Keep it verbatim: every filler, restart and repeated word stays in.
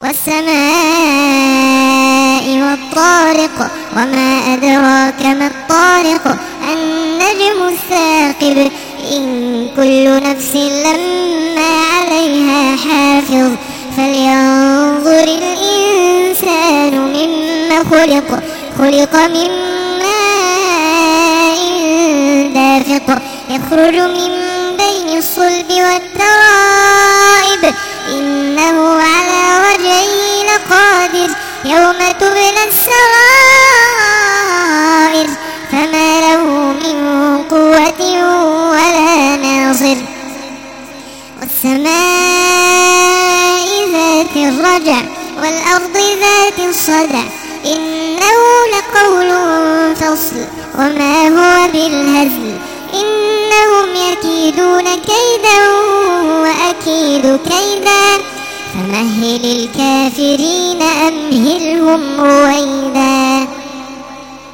والسماء والطارق وما أدراك ما الطارق النجم الثاقب إن كل نفس لما عليها حافظ فلينظر الإنسان مما خلق خلق من ماء دافق يخرج من بين الصلب والترائب إنه على وجهه لقادر يوم تبلى السرائر فما له من قوة ولا ناصر والسماء ذات الرجع والأرض ذات الصدع إنه لقول فصل وما هو بالهزل إنهم يكيدون كيدا وأكيد كيدا فمهل الكافرين أمهلهم رويدا.